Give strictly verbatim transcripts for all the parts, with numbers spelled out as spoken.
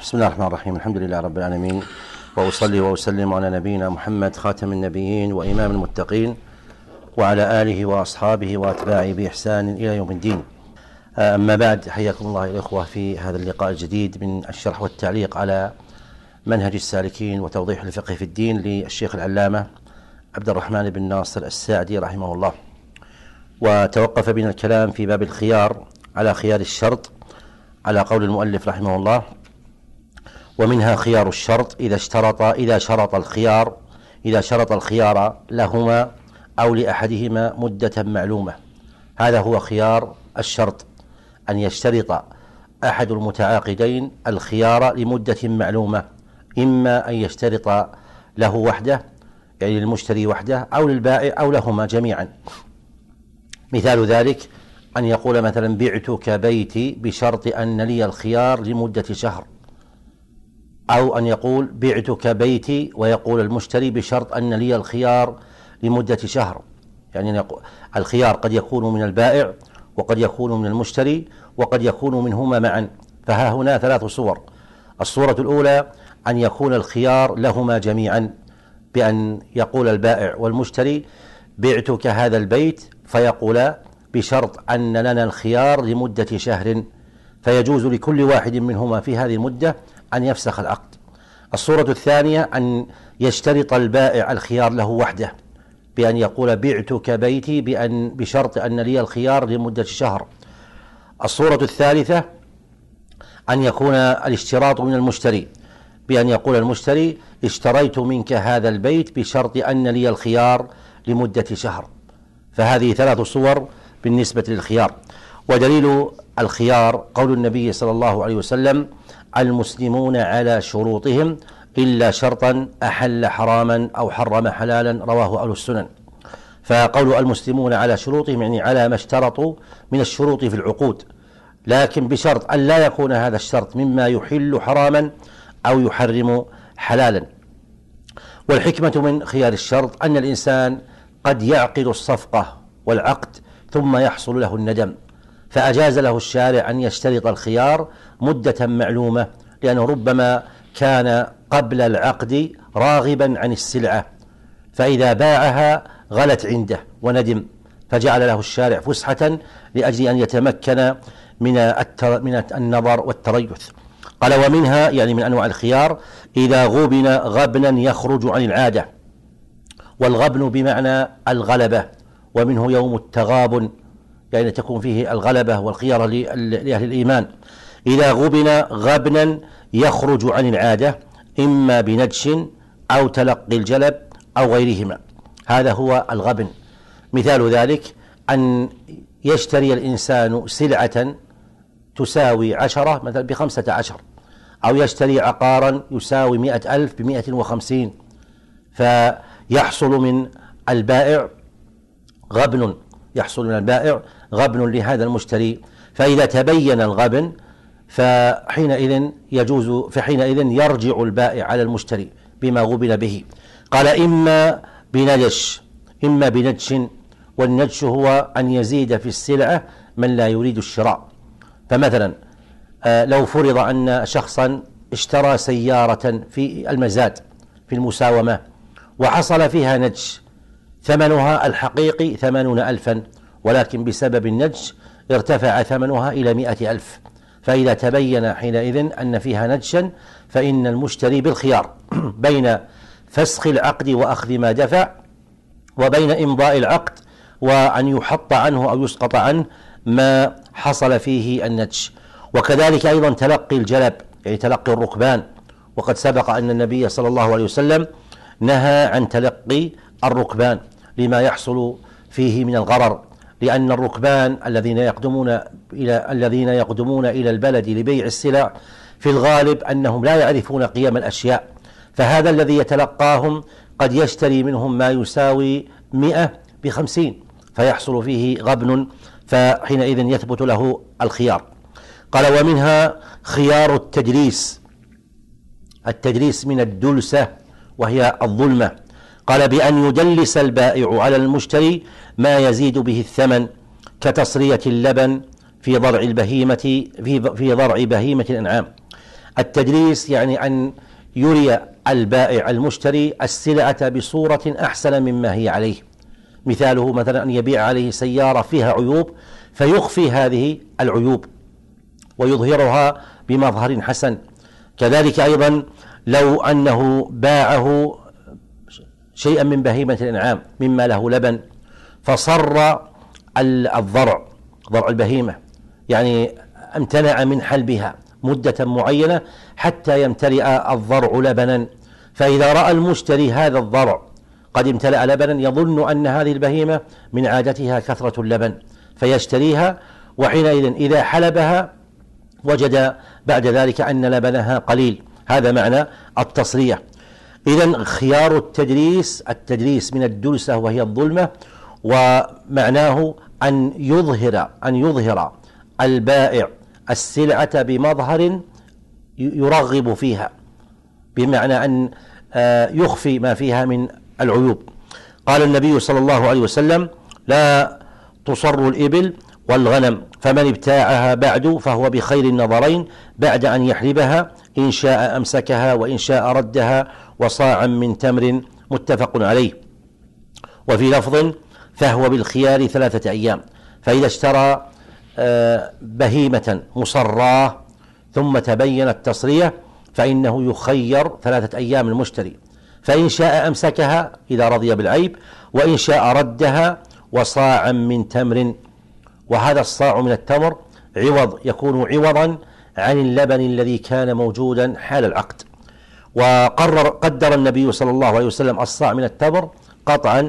بسم الله الرحمن الرحيم. الحمد لله رب العالمين، وأصلي وأسلم على نبينا محمد خاتم النبيين وإمام المتقين وعلى آله وأصحابه وأتباعه بإحسان إلى يوم الدين. أما بعد، حياكم الله الإخوة في هذا اللقاء الجديد من الشرح والتعليق على منهج السالكين وتوضيح الفقه في الدين للشيخ العلامة عبد الرحمن بن ناصر الساعدي رحمه الله. وتوقف بنا الكلام في باب الخيار على خيار الشرط على قول المؤلف رحمه الله: ومنها خيار الشرط إذا اشترط إذا شرط الخيار إذا شرط الخيار لهما أو لأحدهما مدة معلومة. هذا هو خيار الشرط، أن يشترط أحد المتعاقدين الخيار لمدة معلومة، إما أن يشترط له وحده، يعني للمشتري وحده، أو للبائع، أو لهما جميعا. مثال ذلك أن يقول مثلا: بعتك بيتي بشرط أن لي الخيار لمدة شهر، أو أن يقول: بعتك بيتي ويقول المشتري بشرط أن لي الخيار لمدة شهر. يعني الخيار قد يكون من البائع، وقد يكون من المشتري، وقد يكون منهما معا. فها هنا ثلاث صور. الصورة الأولى أن يكون الخيار لهما جميعا، بأن يقول البائع والمشتري: بعتك هذا البيت، فيقولا بشرط أن لنا الخيار لمدة شهر، فيجوز لكل واحد منهما في هذه المدة أن يفسخ العقد. الصورة الثانية أن يشترط البائع الخيار له وحده، بأن يقول: بعتك بيتي بأن بشرط أن لي الخيار لمدة شهر. الصورة الثالثة أن يكون الاشتراط من المشتري، بأن يقول المشتري: اشتريت منك هذا البيت بشرط أن لي الخيار لمدة شهر. فهذه ثلاث صور بالنسبة للخيار. ودليل الخيار قول النبي صلى الله عليه وسلم: المسلمون على شروطهم إلا شرطا أحل حراما أو حرم حلالا، رواه أهل السنن. فقول المسلمون على شروطهم يعني على ما اشترطوا من الشروط في العقود، لكن بشرط أن لا يكون هذا الشرط مما يحل حراما أو يحرم حلالا. والحكمة من خيار الشرط أن الإنسان قد يعقد الصفقة والعقد ثم يحصل له الندم، فأجاز له الشارع أن يشترط الخيار مدة معلومة، لأنه ربما كان قبل العقد راغبا عن السلعة، فإذا باعها غلت عنده وندم، فجعل له الشارع فسحة لأجل أن يتمكن من من النظر والتريث. قال: ومنها يعني من أنواع الخيار إذا غبن غبنا يخرج عن العادة. والغبن بمعنى الغلبة، ومنه يوم التغابن، يعني تكون فيه الغلبة والخيار لأهل الإيمان. إذا غبن غبنا يخرج عن العادة، إما بندش أو تلقي الجلب أو غيرهما. هذا هو الغبن. مثال ذلك أن يشتري الإنسان سلعة تساوي عشرة مثلا بخمسة عشر، أو يشتري عقارا يساوي مئة ألف بمئة وخمسين، فيحصل من البائع غبن يحصل من البائع غبن لهذا المشتري. فإذا تبين الغبن فحينئذ يجوز فحينئذ يرجع البائع على المشتري بما غبن به. قال: إما بندش إما بندش والندش هو أن يزيد في السلعة من لا يريد الشراء. فمثلا لو فرض أن شخصا اشترى سيارة في المزاد في المساومة وحصل فيها ندش، ثمنها الحقيقي ثمانون ألفا، ولكن بسبب الندش ارتفع ثمنها إلى مئة ألف. فإذا تبين حينئذ أن فيها ندشا، فإن المشتري بالخيار بين فسخ العقد وأخذ ما دفع، وبين إمضاء العقد وأن يحط عنه أو يسقط عنه ما حصل فيه الندش. وكذلك أيضا تلقي الجلب، يعني تلقي الركبان. وقد سبق أن النبي صلى الله عليه وسلم نهى عن تلقي الركبان لما يحصل فيه من الغرر، لأن الركبان الذين يقدمون إلى الذين يقدمون إلى البلد لبيع السلع في الغالب أنهم لا يعرفون قيم الأشياء، فهذا الذي يتلقاهم قد يشتري منهم ما يساوي مئة بخمسين، فيحصل فيه غبن، فحينئذ يثبت له الخيار. قال: ومنها خيار التدليس. التدليس من الدلسة وهي الظلمة. قال: بأن يدلس البائع على المشتري ما يزيد به الثمن، كتصرية اللبن في ضرع البهيمة في في ضرع بهيمة الأنعام، التدليس يعني أن يري البائع المشتري السلعة بصورة أحسن مما هي عليه. مثاله مثلا أن يبيع عليه سيارة فيها عيوب فيخفي هذه العيوب ويظهرها بمظهر حسن. كذلك أيضا لو أنه باعه شيئا من بهيمة الأنعام مما له لبن فصر الضرع ضرع البهيمة، يعني امتنع من حلبها مدة معينة حتى يمتلئ الضرع لبنا، فإذا رأى المشتري هذا الضرع قد امتلأ لبنا يظن أن هذه البهيمة من عادتها كثرة اللبن فيشتريها، وحينئذ إذا حلبها وجد بعد ذلك أن لبنها قليل. هذا معنى التصرية. إذن خيار التدليس التدليس من الدلسة وهي الظلمة، ومعناه أن يظهر أن يظهر البائع السلعة بمظهر يرغب فيها، بمعنى أن يخفي ما فيها من العيوب. قال النبي صلى الله عليه وسلم: لا تصر الإبل والغنم، فمن ابتاعها بعد فهو بخير النظرين بعد أن يحلبها، إن شاء أمسكها وإن شاء ردها، وصاعا من تمر، متفق عليه. وفي لفظ: فهو بالخيار ثلاثة أيام. فإذا اشترى بهيمة مصراه ثم تبين التصرية فإنه يخير ثلاثة أيام المشتري، فإن شاء أمسكها إذا رضي بالعيب، وإن شاء ردها، وصاعا من تمر. وهذا الصاع من التمر عوض يكون عوضا عن اللبن الذي كان موجودا حال العقد. وقرر قدر النبي صلى الله عليه وسلم الصاع من التمر قطعا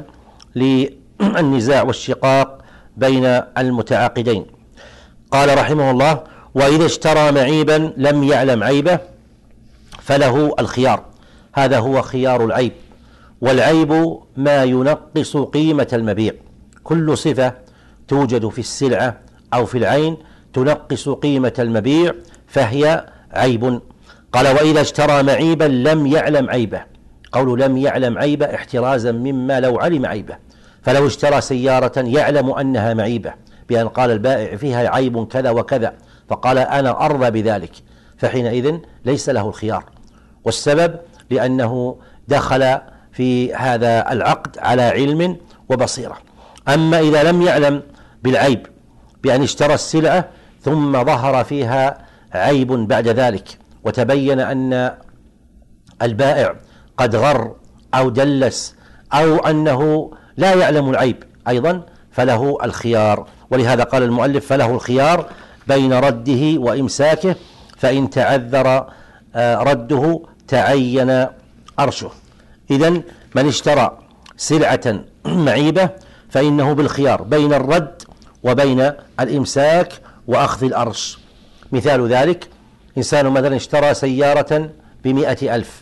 للنزاع والشقاق بين المتعاقدين. قال رحمه الله: وإذا اشترى معيبا لم يعلم عيبه فله الخيار. هذا هو خيار العيب. والعيب ما ينقص قيمة المبيع، كل صفة توجد في السلعة أو في العين تنقص قيمة المبيع فهي عيب. قال: وإذا اشترى معيبا لم يعلم عيبه. قول لم يعلم عيبه احترازا مما لو علم عيبه، فلو اشترى سيارة يعلم أنها معيبة بأن قال البائع فيها عيب كذا وكذا فقال أنا أرضى بذلك، فحينئذ ليس له الخيار. والسبب لأنه دخل في هذا العقد على علم وبصيرة. أما إذا لم يعلم بالعيب بأن اشترى السلعة ثم ظهر فيها عيب بعد ذلك وتبين أن البائع قد غر أو دلس أو أنه لا يعلم العيب أيضا فله الخيار. ولهذا قال المؤلف: فله الخيار بين رده وإمساكه، فإن تعذر رده تعين أرشه. إذن من اشترى سلعة معيبة فإنه بالخيار بين الرد وبين الإمساك وأخذ الأرش. مثال ذلك: إنسان مثلا اشترى سيارة بمئة ألف،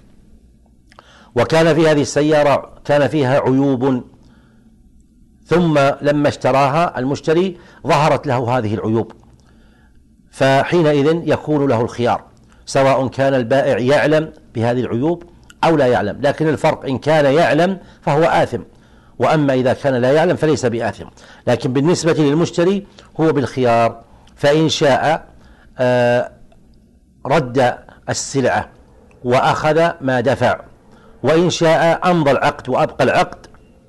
وكان في هذه السيارة كان فيها عيوب، ثم لما اشتراها المشتري ظهرت له هذه العيوب، فحينئذ يكون له الخيار سواء كان البائع يعلم بهذه العيوب أو لا يعلم. لكن الفرق إن كان يعلم فهو آثم، وأما إذا كان لا يعلم فليس بآثم. لكن بالنسبة للمشتري هو بالخيار، فإن شاء رد السلعة وأخذ ما دفع، وإن شاء أمضى العقد وأبقى العقد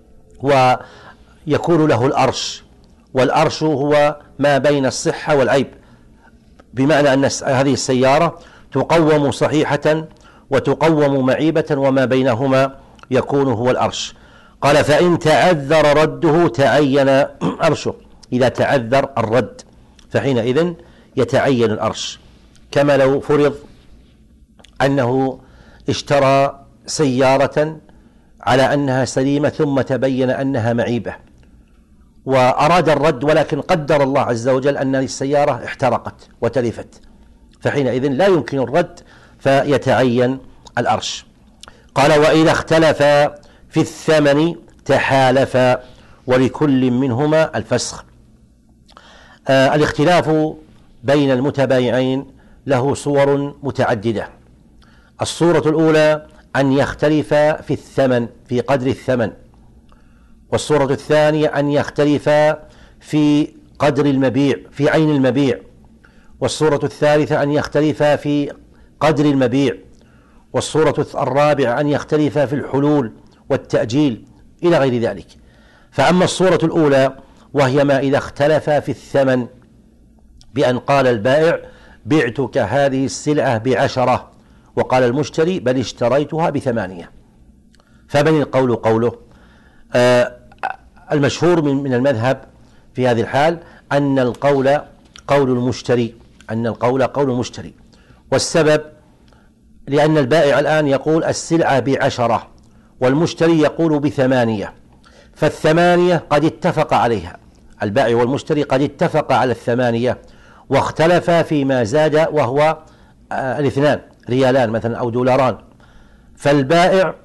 ويكون له الأرش. والأرش هو ما بين الصحة والعيب، بمعنى أن هذه السيارة تقوم صحيحة وتقوم معيبة وما بينهما يكون هو الأرش. قال: فإن تعذر رده تعين أرشه. إذا تعذر الرد فحينئذ يتعين الأرش، كما لو فرض أنه اشترى سيارة على أنها سليمة ثم تبين أنها معيبة وأراد الرد، ولكن قدر الله عز وجل أن السيارة احترقت وتلفت، فحينئذ لا يمكن الرد فيتعين الأرش. قال: وإذا اختلف في الثمن تحالف ولكل منهما الفسخ. آه الاختلاف بين المتبايعين له صور متعددة. الصورة الأولى أن يختلف في الثمن في قدر الثمن، والصورة الثانية أن يختلف في قدر المبيع في عين المبيع، والصورة الثالثة أن يختلف في قدر المبيع، والصورة الرابعة أن يختلف في الحلول والتأجيل إلى غير ذلك. فأما الصورة الأولى وهي ما إذا اختلف في الثمن، بأن قال البائع بعتك هذه السلعة بعشرة وقال المشتري بل اشتريتها بثمانية، فمن القول قوله؟ آه المشهور من من المذهب في هذه الحال أن القول قول المشتري، أن القول قول المشتري. والسبب لأن البائع الآن يقول السلعة بعشرة والمشتري يقول بثمانية، فالثمانية قد اتفق عليها، البائع والمشتري قد اتفق على الثمانية واختلفا فيما زاد وهو آه الاثنان ريالان مثلا أو دولاران، فالبائع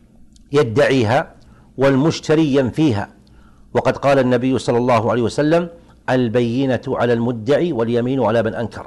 يدعيها والمشتري ينفيها، وقد قال النبي صلى الله عليه وسلم البينة على المدعي واليمين على من أنكر.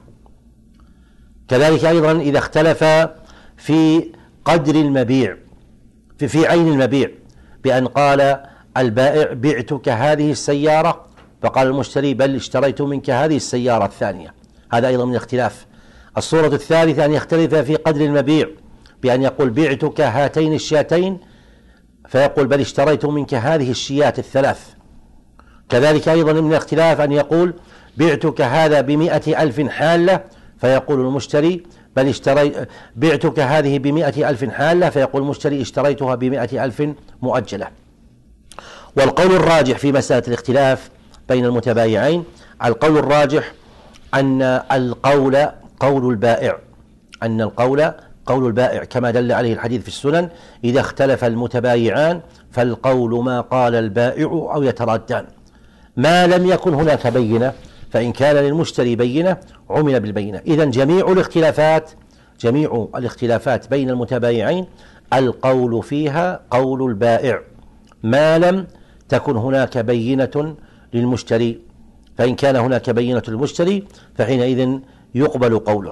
كذلك أيضا إذا اختلف في قدر المبيع، في, في عين المبيع، بأن قال البائع بعتك هذه السيارة فقال المشتري بل اشتريت منك هذه السيارة الثانية، هذا أيضا من الاختلاف. الصورة الثالثة أن يختلف في قدر المبيع، بأن يقول بعتك هاتين الشاتين فيقول بل اشتريت منك هذه الشيات الثلاث. كذلك أيضا من الاختلاف أن يقول بعتك هذا بمئة ألف حالة فيقول المشتري بل اشتريت بعتك هذه بمئة ألف حالة فيقول المشتري اشتريتها بمئة ألف مؤجلة. والقول الراجح في مسألة الاختلاف بين المتبايعين، القول الراجح أن القول قول البائع، أن القول قول البائع كما دل عليه الحديث في السنن إذا اختلف المتبايعان فالقول ما قال البائع أو يترادان، ما لم يكن هناك بينة، فإن كان للمشتري بينة عمل بالبينة. إذن جميع الاختلافات جميع الاختلافات بين المتبايعين القول فيها قول البائع ما لم تكن هناك بينة للمشتري، فإن كان هناك بينة للمشتري فحينئذ يقبل قوله.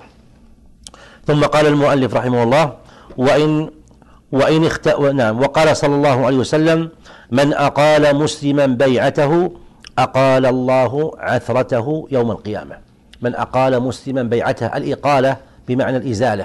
ثم قال المؤلف رحمه الله وإن وإن اخت... نعم وقال صلى الله عليه وسلم من أقال مسلما بيعته أقال الله عثرته يوم القيامة. من أقال مسلما بيعته، الإقالة بمعنى الإزالة،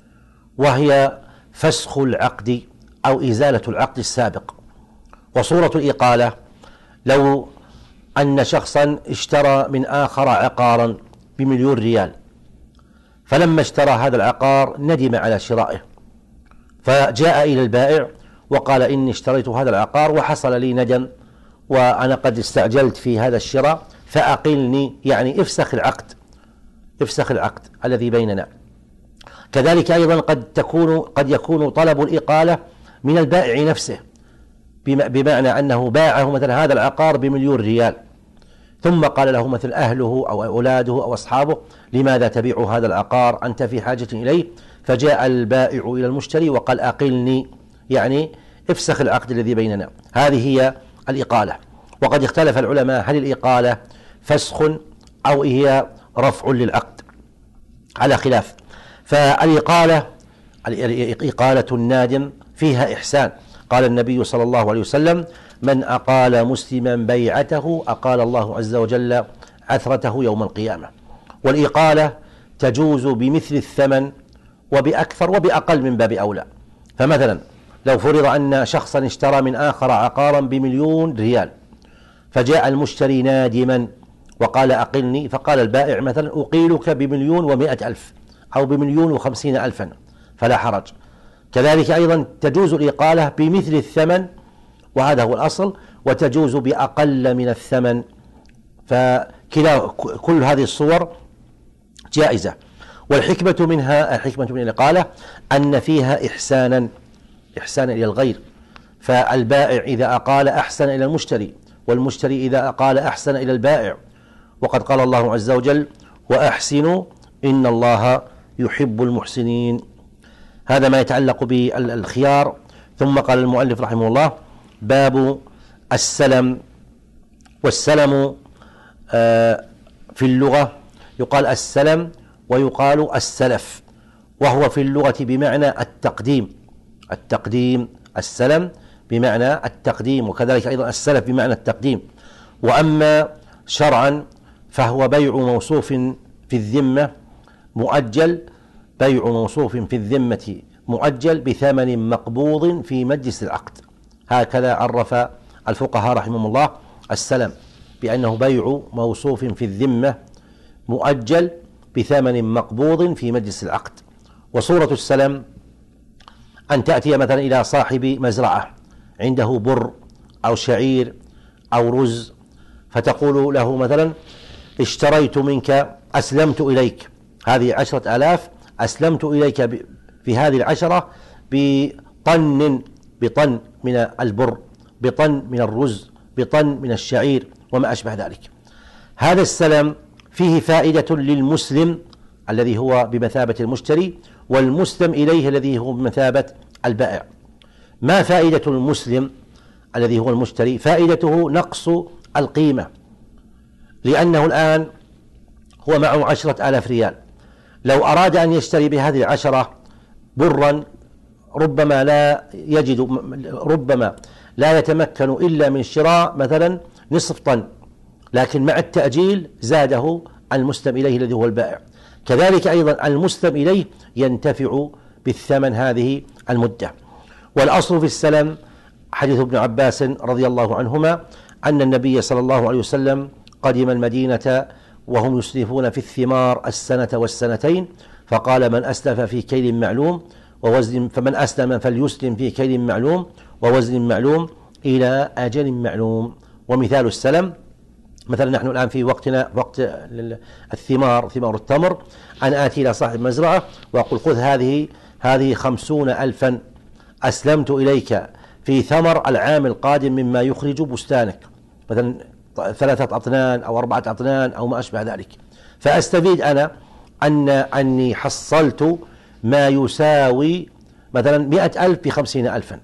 وهي فسخ العقد أو إزالة العقد السابق. وصورة الإقالة لو أن شخصا اشترى من آخر عقارا بمليون ريال، فلما اشترى هذا العقار ندم على شرائه، فجاء إلى البائع وقال إني اشتريت هذا العقار وحصل لي ندم وأنا قد استعجلت في هذا الشراء فأقلني، يعني افسخ العقد، افسخ العقد الذي بيننا. كذلك أيضا قد تكون قد يكون طلب الإقالة من البائع نفسه، بمعنى أنه باعه مثلا هذا العقار بمليون ريال، ثم قال له مثل أهله أو أولاده أو أصحابه لماذا تبيع هذا العقار أنت في حاجة إليه، فجاء البائع إلى المشتري وقال أقلني، يعني افسخ العقد الذي بيننا. هذه هي الإقالة. وقد اختلف العلماء هل الإقالة فسخ أو هي رفع للعقد، على خلاف. فالإقالة إقالة النادم فيها إحسان، قال النبي صلى الله عليه وسلم من أقال مسلما بيعته أقال الله عز وجل عثرته يوم القيامة. والإقالة تجوز بمثل الثمن وبأكثر وبأقل من باب أولى. فمثلا لو فرض أن شخصا اشترى من آخر عقارا بمليون ريال، فجاء المشتري نادما وقال أقلني، فقال البائع مثلا أقيلك بمليون ومائة ألف أو بمليون وخمسين ألفا فلا حرج. كذلك أيضا تجوز الإقالة بمثل الثمن وهذا هو الأصل، وتجوز بأقل من الثمن، فكلا كل هذه الصور جائزة. والحكمة منها الحكمة من الإقالة أن فيها إحسانا إحسانا إلى الغير، فالبائع إذا أقال أحسن إلى المشتري، والمشتري إذا أقال أحسن إلى البائع. وقد قال الله عز وجل وأحسنوا إن الله يحب المحسنين. هذا ما يتعلق بالخيار. ثم قال المؤلف رحمه الله باب السلم. والسلم في اللغة يقال السلم ويقال السلف، وهو في اللغة بمعنى التقديم التقديم السلم بمعنى التقديم، وكذلك أيضا السلف بمعنى التقديم. وأما شرعا فهو بيع موصوف في الذمة مؤجل بيع موصوف في الذمة مؤجل بثمن مقبوض في مجلس العقد. هكذا عرف الفقهاء رحمهم الله السلم، بأنه بيع موصوف في الذمة مؤجل بثمن مقبوض في مجلس العقد. وصورة السلم أن تأتي مثلا إلى صاحب مزرعة عنده بر أو شعير أو رز، فتقول له مثلا اشتريت منك، أسلمت إليك هذه عشرة آلاف، أسلمت إليك في هذه العشرة بطن بطن من البر، بطن من الرز، بطن من الشعير وما أشبه ذلك. هذا السلم فيه فائدة للمسلم الذي هو بمثابة المشتري، والمسلم إليه الذي هو بمثابة البائع. ما فائدة المسلم الذي هو المشتري؟ فائدته نقص القيمة، لأنه الآن هو معه عشرة آلاف ريال، لو أراد أن يشتري بهذه العشرة برا ربما لا يجد، ربما لا يتمكن إلا من شراء مثلا نصف طن، لكن مع التأجيل زاده المسلم إليه الذي هو البائع. كذلك أيضا المسلم إليه ينتفع بالثمن هذه المدة. والأصل في السلم حديث ابن عباس رضي الله عنهما أن النبي صلى الله عليه وسلم قدم المدينة وهم يسلفون في الثمار السنة والسنتين، فقال من أسلف في كيل معلوم ووزن، فمن أسلم فليسلم في كيل معلوم ووزن معلوم إلى أجل معلوم. ومثال السلم مثلا نحن الآن في وقتنا وقت الثمار، ثمار التمر، أن آتي إلى صاحب مزرعة وأقول خذ هذه هذه خمسون ألفا، أسلمت إليك في ثمر العام القادم مما يخرج بستانك، مثلا ثلاثة أطنان أو أربعة أطنان أو ما أشبه ذلك، فأستفيد أنا أن أني حصلت ما يساوي مثلا مئة ألف بخمسين ألفا،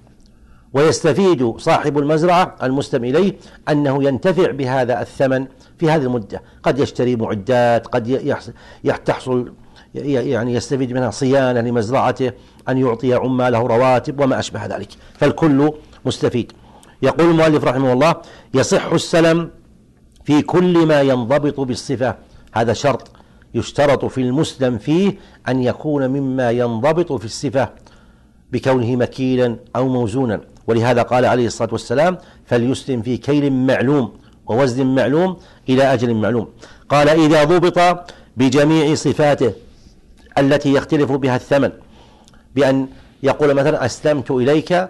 ويستفيد صاحب المزرعة المسلم إليه أنه ينتفع بهذا الثمن في هذه المدة، قد يشتري معدات، قد يحصل يعني يستفيد منها صيانة لمزرعته، أن يعطي عماله رواتب وما أشبه ذلك، فالكل مستفيد. يقول المؤلف رحمه الله يصح السلم في كل ما ينضبط بالصفة، هذا شرط يشترط في المسلم فيه أن يكون مما ينضبط في الصفة بكونه مكيلا أو موزونا، ولهذا قال عليه الصلاة والسلام فليسلم في كيل معلوم ووزن معلوم إلى أجل معلوم. قال إذا ضبط بجميع صفاته التي يختلف بها الثمن، بأن يقول مثلا أسلمت إليك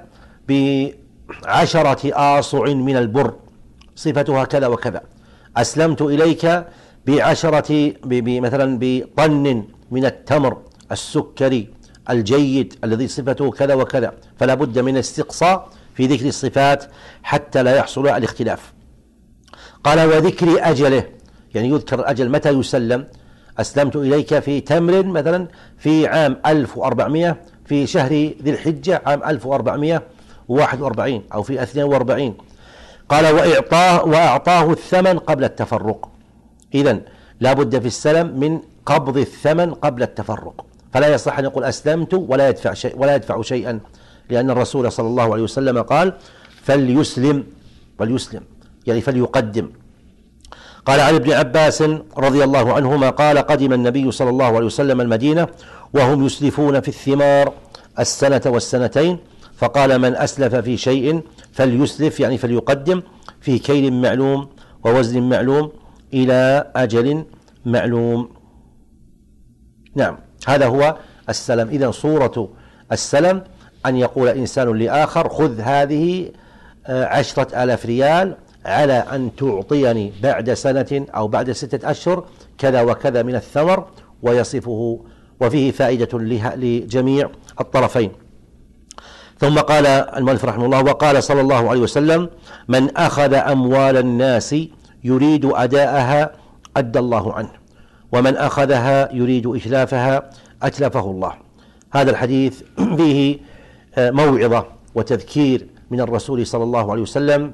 بعشرة آصع من البر صفتها كذا وكذا، أسلمت إليك بعشرة مثلا بطن من التمر السكري الجيد الذي صفته كذا وكذا، فلا بد من استقصاء في ذكر الصفات حتى لا يحصل الاختلاف. قال وذكر أجله، يعني يذكر الأجل متى يسلم، أسلمت إليك في تمر مثلا في عام ألف وأربعمائة في شهر ذي الحجة عام ألف وأربعمائة وواحد وأربعين أو في اثنين وأربعين. قال وإعطاه وأعطاه الثمن قبل التفرق، إذن لا بد في السلم من قبض الثمن قبل التفرق، فلا يصح أن يقول أسلمت ولا يدفع شيء ولا يدفع شيئا، لأن الرسول صلى الله عليه وسلم قال فليسلم، فليسلم يعني فليقدم. قال عن ابن عباس رضي الله عنهما قال قدم النبي صلى الله عليه وسلم المدينة وهم يسلفون في الثمار السنة والسنتين، فقال من أسلف في شيء فليسلف يعني فليقدم في كيل معلوم ووزن معلوم إلى أجل معلوم. نعم، هذا هو السلم. إذن صورة السلم أن يقول إنسان لآخر خذ هذه عشرة آلاف ريال على أن تعطيني بعد سنة أو بعد ستة أشهر كذا وكذا من الثمر، ويصفه، وفيه فائدة لجميع الطرفين. ثم قال المؤلف رحمه الله وقال صلى الله عليه وسلم من أخذ أموال الناس يريد أداءها أدى الله عنه، ومن أخذها يريد إتلافها أتلفه الله. هذا الحديث فيه موعظة وتذكير من الرسول صلى الله عليه وسلم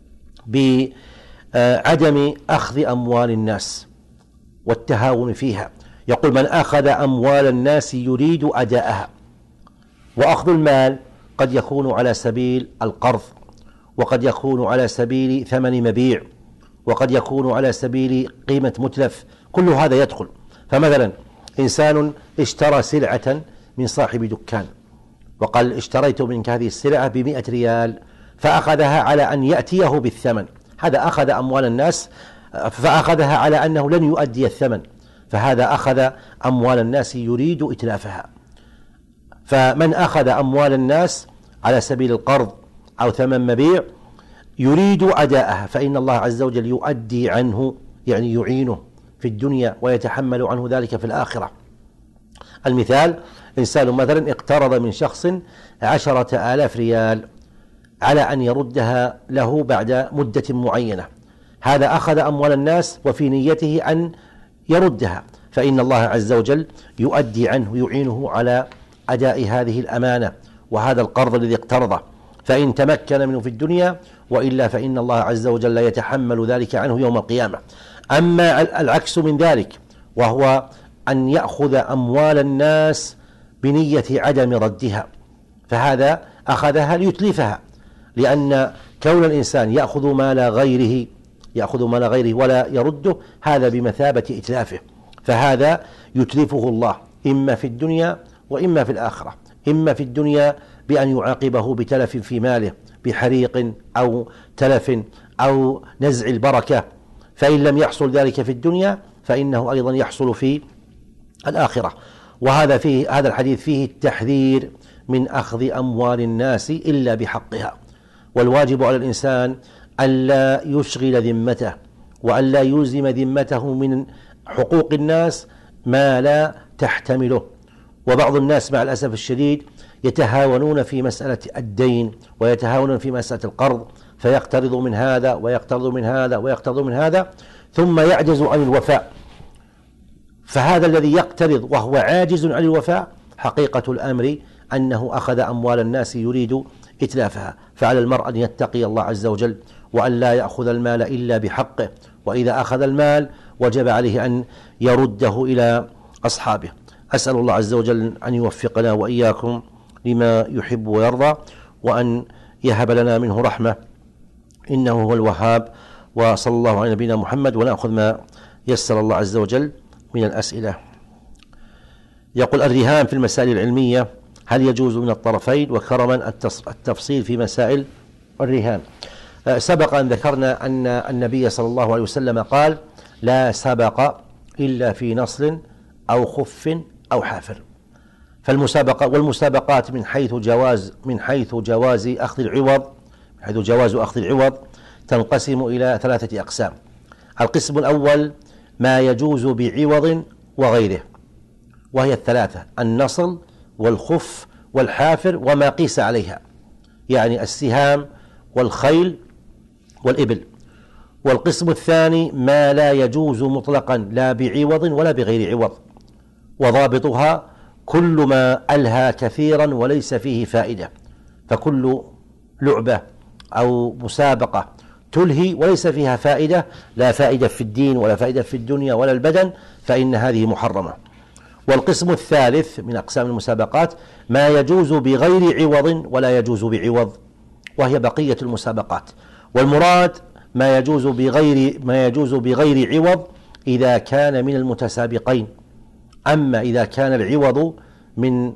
بعدم أخذ أموال الناس والتهاون فيها. يقول من أخذ أموال الناس يريد أداءها، وأخذ المال قد يكون على سبيل القرض، وقد يكون على سبيل ثمن مبيع، وقد يكون على سبيل قيمة متلف، كل هذا يدخل. فمثلا إنسان اشترى سلعة من صاحب دكان وقال اشتريت منك هذه السلعة بمئة ريال، فأخذها على أن يأتيه بالثمن، هذا أخذ أموال الناس فأخذها على أنه لن يؤدي الثمن، فهذا أخذ أموال الناس يريد إتلافها. فمن أخذ أموال الناس على سبيل القرض أو ثمن مبيع يريد أداءها فإن الله عز وجل يؤدي عنه، يعني يعينه في الدنيا ويتحمل عنه ذلك في الآخرة. المثال: إنسان مثلا اقترض من شخص عشرة آلاف ريال على أن يردها له بعد مدة معينة، هذا أخذ أموال الناس وفي نيته أن يردها، فإن الله عز وجل يؤدي عنه، يعينه على أداء هذه الأمانة وهذا القرض الذي اقترضه، فإن تمكن منه في الدنيا، وإلا فإن الله عز وجل يتحمل ذلك عنه يوم القيامة. أما العكس من ذلك وهو أن يأخذ أموال الناس بنية عدم ردها، فهذا أخذها ليتلفها، لأن كون الإنسان يأخذ مال غيره يأخذ مال غيره ولا يرده هذا بمثابة إتلافه، فهذا يتلفه الله إما في الدنيا وإما في الآخرة، إما في الدنيا بأن يعاقبه بتلف في ماله بحريق أو تلف أو نزع البركة، فإن لم يحصل ذلك في الدنيا فإنه أيضا يحصل في الآخرة. وهذا فيه هذا الحديث فيه التحذير من أخذ أموال الناس إلا بحقها، والواجب على الإنسان ألا يشغل ذمته وألا يلزم ذمته من حقوق الناس ما لا تحتمله. وبعض الناس مع الأسف الشديد يتهاونون في مسألة الدين ويتهاونون في مسألة القرض، فيقترض من هذا ويقترض من هذا ويقترض من هذا ثم يعجز عن الوفاء، فهذا الذي يقترض وهو عاجز عن الوفاء حقيقة الأمر أنه أخذ أموال الناس يريد إتلافها. فعلى المرء أن يتقي الله عز وجل وأن لا يأخذ المال إلا بحقه، وإذا أخذ المال وجب عليه أن يرده إلى أصحابه. أسأل الله عز وجل أن يوفقنا وإياكم لما يحب ويرضى، وأن يهب لنا منه رحمة إنه هو الوهاب. وصلى الله على نبينا محمد، ونأخذ ما يسر الله عز وجل من الأسئلة. يقول: الرهان في المسائل العلمية هل يجوز من الطرفين؟ وكرما التفصيل في مسائل الرهان. سبق أن ذكرنا أن النبي صلى الله عليه وسلم قال: لا سبق إلا في نصر أو خف أو حافر. فالمسابقة والمسابقات من حيث جواز من حيث جواز أخذ العوض من حيث جواز أخذ العوض تنقسم إلى ثلاثة أقسام. القسم الأول ما يجوز بعوض وغيره، وهي الثلاثة: النصل والخف والحافر وما قيس عليها، يعني السهام والخيل والإبل. والقسم الثاني ما لا يجوز مطلقا لا بعوض ولا بغير عوض، وضابطها كل ما ألهى كثيرا وليس فيه فائدة، فكل لعبة أو مسابقة تلهي وليس فيها فائدة، لا فائدة في الدين ولا فائدة في الدنيا ولا البدن، فإن هذه محرمة. والقسم الثالث من أقسام المسابقات ما يجوز بغير عوض ولا يجوز بعوض، وهي بقية المسابقات. والمراد ما يجوز بغير ما يجوز بغير عوض إذا كان من المتسابقين. أما إذا كان العوض من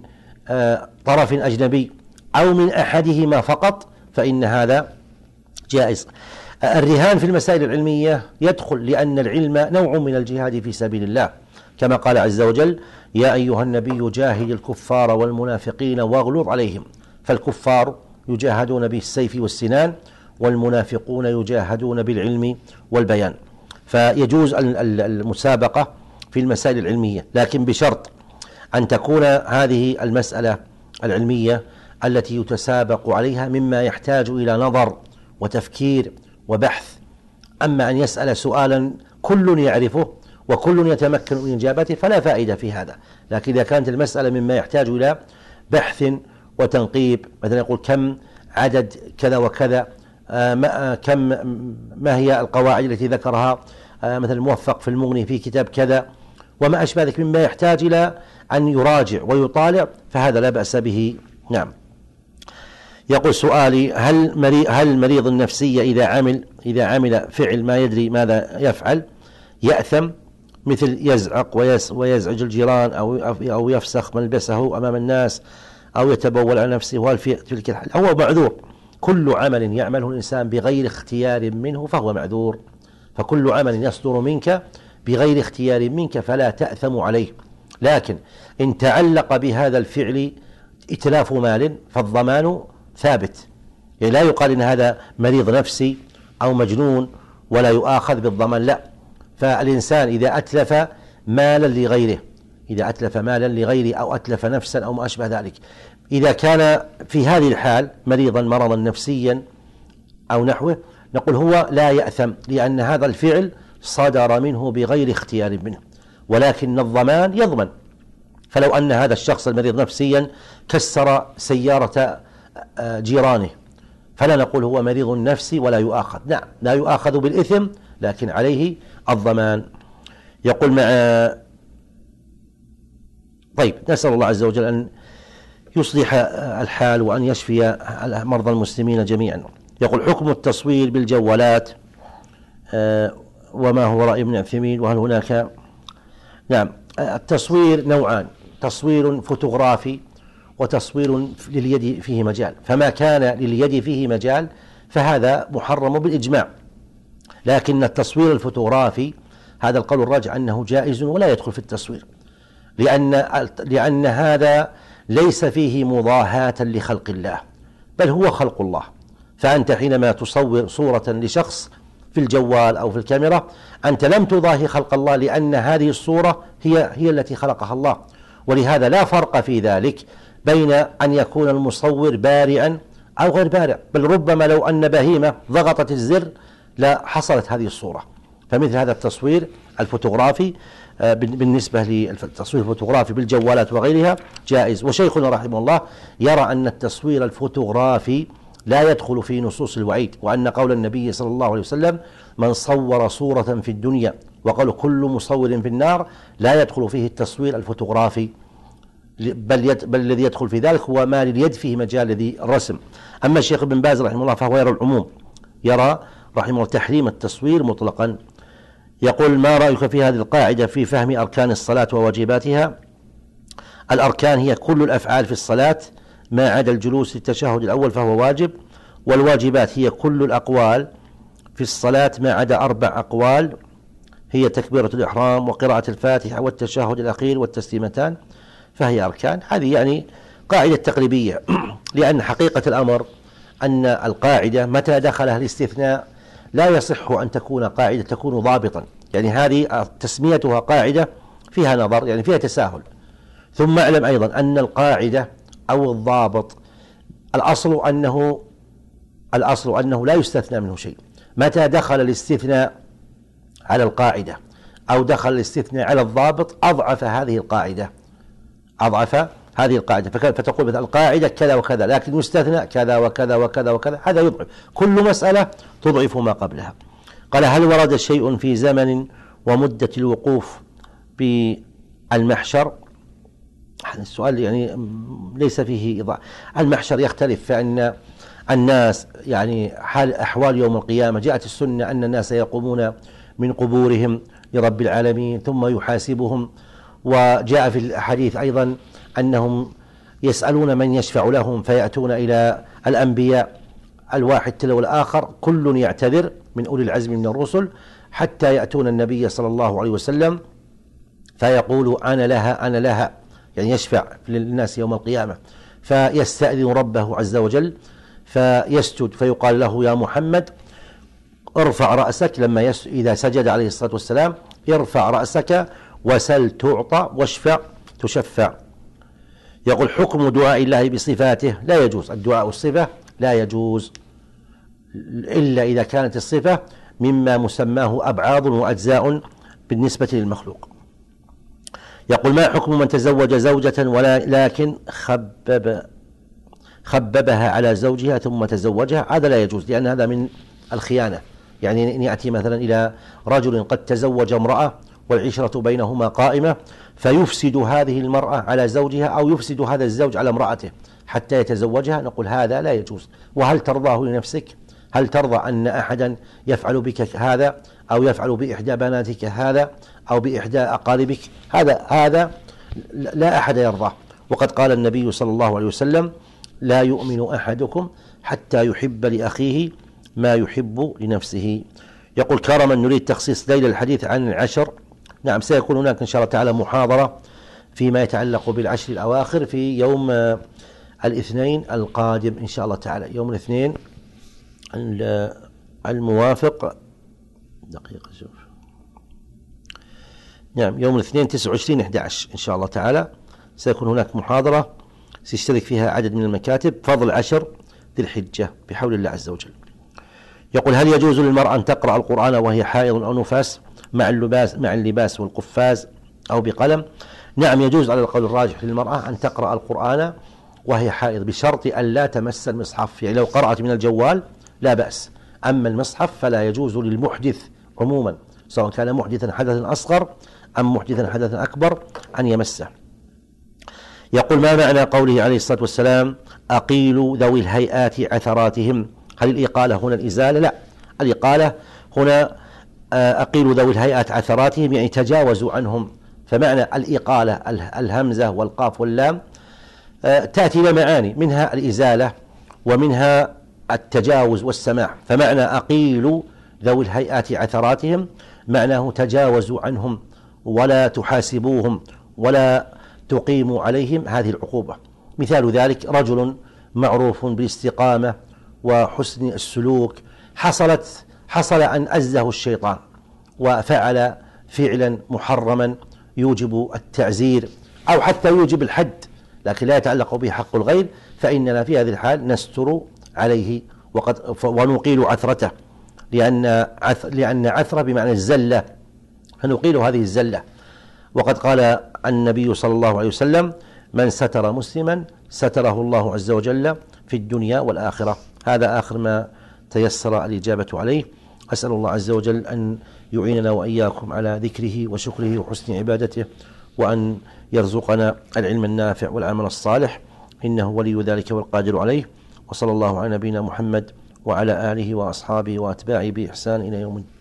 طرف أجنبي أو من أحدهما فقط فإن هذا جائز. الرهان في المسائل العلمية يدخل لأن العلم نوع من الجهاد في سبيل الله، كما قال عز وجل: يا أيها النبي جاهد الكفار والمنافقين واغلظ عليهم. فالكفار يجاهدون بالسيف والسنان، والمنافقون يجاهدون بالعلم والبيان. فيجوز المسابقة في المسائل العلمية، لكن بشرط أن تكون هذه المسألة العلمية التي يتسابق عليها مما يحتاج إلى نظر وتفكير وبحث. أما أن يسأل سؤالا كل يعرفه وكل يتمكن من إجابته فلا فائدة في هذا. لكن إذا كانت المسألة مما يحتاج إلى بحث وتنقيب، مثلا يقول: كم عدد كذا وكذا، آه ما, كم ما هي القواعد التي ذكرها آه مثلا الموفق في المغني في كتاب كذا، وما أشبه ذلك مما يحتاج إلى أن يراجع ويطالع، فهذا لا بأس به. نعم. يقول سؤالي: هل مريض هل مريض النفسية إذا عمل إذا عمل فعل ما يدري ماذا يفعل يأثم مثل يزعق ويزعج الجيران أو أو يفسخ ملبسه أمام الناس أو يتبول على نفسه، وهل في تلك الحال هو معذور. كل عمل يعمله الإنسان بغير اختيار منه فهو معذور، فكل عمل يصدر منك بغير اختيار منك فلا تأثم عليه. لكن إن تعلق بهذا الفعل إتلاف مال فالضمان ثابت، يعني لا يقال إن هذا مريض نفسي أو مجنون ولا يؤاخذ بالضمان، لا. فالإنسان إذا أتلف مالا لغيره، إذا أتلف مالا لغيره أو أتلف نفسا أو ما أشبه ذلك، إذا كان في هذه الحال مريضا مرضا نفسيا أو نحوه، نقول هو لا يأثم، لأن هذا الفعل صدر منه بغير اختيار منه، ولكن الضمان يضمن. فلو أن هذا الشخص المريض نفسيا كسر سيارة جيرانه فلا نقول هو مريض نفسي ولا يؤاخذ، نعم لا يؤاخذ بالإثم لكن عليه الضمان. يقول مع طيب نسأل الله عز وجل أن يصلح الحال وأن يشفي مرضى المسلمين جميعا. يقول حكم التصوير بالجوالات وما هو رأي ابن عثيمين، وهل هناك؟ نعم، التصوير نوعان، تصوير فوتوغرافي وتصوير لليد فيه مجال، فما كان لليد فيه مجال فهذا محرم بالإجماع، لكن التصوير الفوتوغرافي هذا القول الراجح أنه جائز ولا يدخل في التصوير، لأن لأن هذا ليس فيه مضاهاة لخلق الله بل هو خلق الله. فأنت حينما تصور صورة لشخص في الجوال أو في الكاميرا أنت لم تضاهي خلق الله، لأن هذه الصورة هي هي التي خلقها الله، ولهذا لا فرق في ذلك بين أن يكون المصور بارعا أو غير بارع، بل ربما لو أن بهيمة ضغطت الزر لا حصلت هذه الصورة. فمثل هذا التصوير الفوتوغرافي بالنسبة للتصوير الفوتوغرافي بالجوالات وغيرها جائز. وشيخنا رحمه الله يرى أن التصوير الفوتوغرافي لا يدخل في نصوص الوعيد، وأن قول النبي صلى الله عليه وسلم من صور صورة في الدنيا وقالوا كل مصور في النار لا يدخل فيه التصوير الفوتوغرافي، بل, يد بل الذي يدخل في ذلك هو ما لليد فيه مجال الذي الرسم. أما الشيخ ابن باز رحمه الله فهو يرى العموم، يرى رحمه الله تحريم التصوير مطلقا. يقول ما رأيك في هذه القاعدة في فهم أركان الصلاة وواجباتها؟ الأركان هي كل الأفعال في الصلاة ما عدا الجلوس للتشهد الأول فهو واجب، والواجبات هي كل الأقوال في الصلاة ما عدا أربع أقوال هي تكبيرة الإحرام وقراءة الفاتحة والتشهد الأخير والتسليمتان فهي أركان. هذه يعني قاعدة تقريبية، لأن حقيقة الأمر أن القاعدة متى دخلها الاستثناء لا يصح أن تكون قاعدة تكون ضابطا، يعني هذه تسميتها قاعدة فيها نظر، يعني فيها تساهل. ثم اعلم أيضا أن القاعدة أو الضابط الأصل أنه الأصل أنه لا يستثنى منه شيء. متى دخل الاستثناء على القاعدة أو دخل الاستثناء على الضابط أضعف هذه القاعدة، أضعف هذه القاعدة، فتقول مثلا القاعدة كذا وكذا لكن يستثنى كذا وكذا وكذا وكذا، هذا يضعف كل مسألة تضعف ما قبلها. قال هل ورد شيء في زمن ومدة الوقوف بالمحشر؟ السؤال يعني ليس فيه إضاءة. المحشر يختلف، فإن الناس يعني حال أحوال يوم القيامة جاءت السنة أن الناس يقومون من قبورهم لرب العالمين ثم يحاسبهم، وجاء في الحديث أيضا أنهم يسألون من يشفع لهم فيأتون إلى الأنبياء الواحد تلو الآخر كل يعتذر من أولي العزم من الرسل حتى يأتون النبي صلى الله عليه وسلم فيقول أنا لها أنا لها، يعني يشفع للناس يوم القيامة، فيستأذن ربه عز وجل فيسجد فيقال له يا محمد ارفع رأسك، لما يس... إذا سجد عليه الصلاة والسلام ارفع رأسك وسل تعطى واشفع تشفع. يقول حكم دعاء الله بصفاته لا يجوز، الدعاء الصفة لا يجوز إلا إذا كانت الصفة مما مسماه أبعاض وأجزاء بالنسبة للمخلوق. يقول ما حكم من تزوج زوجة ولا لكن خبب خببها على زوجها ثم تزوجها؟ هذا لا يجوز، لأن هذا من الخيانة. يعني أن يأتي مثلا إلى رجل قد تزوج امرأة والعشرة بينهما قائمة فيفسد هذه المرأة على زوجها أو يفسد هذا الزوج على امرأته حتى يتزوجها، نقول هذا لا يجوز. وهل ترضاه لنفسك؟ هل ترضى أن أحدا يفعل بك هذا أو يفعل بإحدى بناتك هذا أو بإحدى أقاربك، هذا هذا لا أحد يرضاه. وقد قال النبي صلى الله عليه وسلم: لا يؤمن أحدكم حتى يحب لأخيه ما يحب لنفسه. يقول كرما نريد تخصيص ليلة الحديث عن العشر. نعم، سيكون هناك إن شاء الله تعالى محاضرة فيما يتعلق بالعشر الأواخر في يوم الاثنين القادم إن شاء الله تعالى، يوم الاثنين الموافق دقيقة شوف نعم يوم الاثنين تسعة وعشرين أحد عشر إن شاء الله تعالى سيكون هناك محاضرة سيشترك فيها عدد من المكاتب، فضل عشر ذي الحجة بحول الله عز وجل. يقول: هل يجوز للمرأة أن تقرأ القرآن وهي حائض أو نفاس مع اللباس مع اللباس والقفاز أو بقلم؟ نعم، يجوز على القول الراجح للمرأة أن تقرأ القرآن وهي حائض بشرط أن لا تمس المصحف. يعني لو قرأت من الجوال لا بأس، أما المصحف فلا يجوز للمحدث عموما، سواء كان محدثا حدثا أصغر أم محدثا حدثا أكبر، أن يمسه. يقول: ما معنى قوله عليه الصلاة والسلام: أقيلوا ذوي الهيئات عثراتهم؟ هل الإقالة هنا الإزالة؟ لا، الإقالة هنا أقيلوا ذوي الهيئات عثراتهم يعني تجاوزوا عنهم. فمعنى الإقالة الهمزة والقاف واللام تأتي لمعاني، منها الإزالة ومنها التجاوز والسماع. فمعنى أقيلوا ذوي الهيئات عثراتهم معناه تجاوزوا عنهم ولا تحاسبوهم ولا تقيموا عليهم هذه العقوبة. مثال ذلك: رجل معروف بالاستقامة وحسن السلوك، حصلت حصل أن أزه الشيطان وفعل فعلا محرما يوجب التعزير أو حتى يوجب الحد، لكن لا يتعلق به حق الغير، فإننا في هذه الحال نستر عليه وقد ونقيل عثرته، لأن عثر لأن عثرة بمعنى الزلة، فنقيل هذه الزلة. وقد قال النبي صلى الله عليه وسلم: من ستر مسلما ستره الله عز وجل في الدنيا والآخرة. هذا آخر ما تيسر الإجابة عليه. أسأل الله عز وجل أن يعيننا وإياكم على ذكره وشكره وحسن عبادته، وأن يرزقنا العلم النافع والعمل الصالح، إنه ولي ذلك والقادر عليه. وصلى الله على نبينا محمد وعلى آله وأصحابه وأتباعه بإحسان إلى يوم الدين.